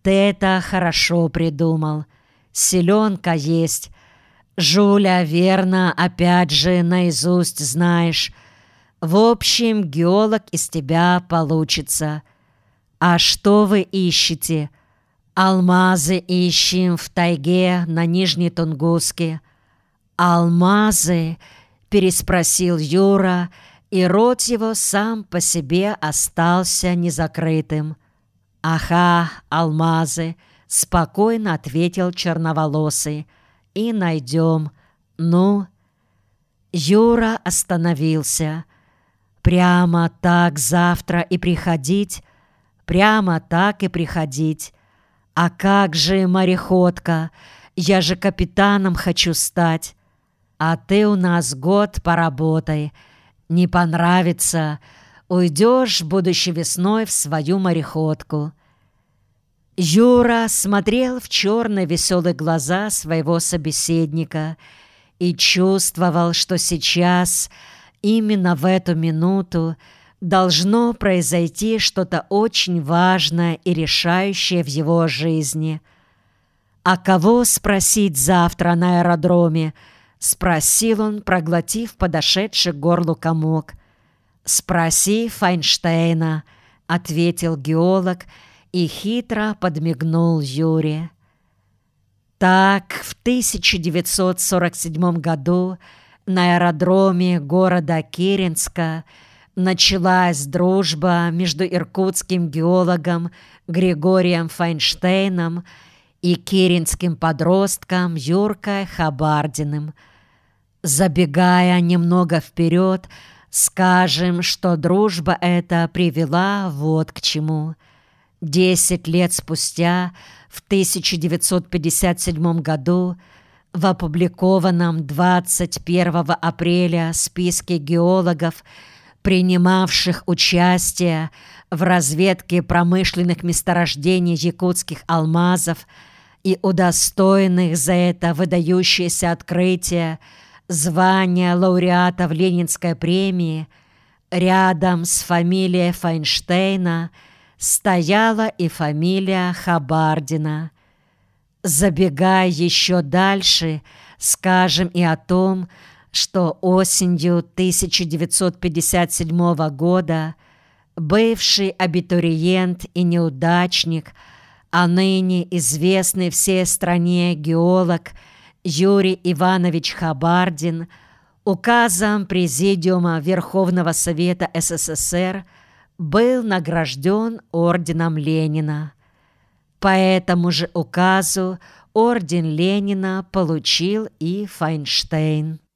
ты это хорошо придумал. Селенка есть. Жуля, верно, опять же, наизусть знаешь. В общем, геолог из тебя получится. А что вы ищете? Алмазы ищем в тайге на Нижней Тунгуске. Алмазы? Переспросил Юра, и рот его сам по себе остался незакрытым. «Ага, алмазы», — спокойно ответил черноволосый. «И найдем. Ну?» Юра остановился. «Прямо так завтра и приходить? Прямо так и приходить. А как же мореходка? Я же капитаном хочу стать. А ты у нас год поработай. Не понравится, уйдешь будущей весной в свою мореходку». Юра смотрел в черные веселые глаза своего собеседника и чувствовал, что сейчас, именно в эту минуту, должно произойти что-то очень важное и решающее в его жизни. «А кого спросить завтра на аэродроме?» — спросил он, проглотив подошедший к горлу комок. «Спроси Файнштейна», — ответил геолог и хитро подмигнул Юре. Так, в 1947 году на аэродроме города Киренска началась дружба между иркутским геологом Григорием Файнштейном и киренским подростком Юркой Хабардиным. Забегая немного вперед, скажем, что дружба эта привела вот к чему. 10 лет спустя, в 1957 году, в опубликованном 21 апреля списке геологов, принимавших участие в разведке промышленных месторождений якутских алмазов и удостоенных за это выдающееся открытие звания лауреатов Ленинской премии, рядом с фамилией Файнштейна стояла и фамилия Хабардина. Забегая еще дальше, скажем и о том, что осенью 1957 года бывший абитуриент и неудачник, а ныне известный всей стране геолог Юрий Иванович Хабардин указом Президиума Верховного Совета СССР был награжден орденом Ленина. По этому же указу орден Ленина получил и Файнштейн.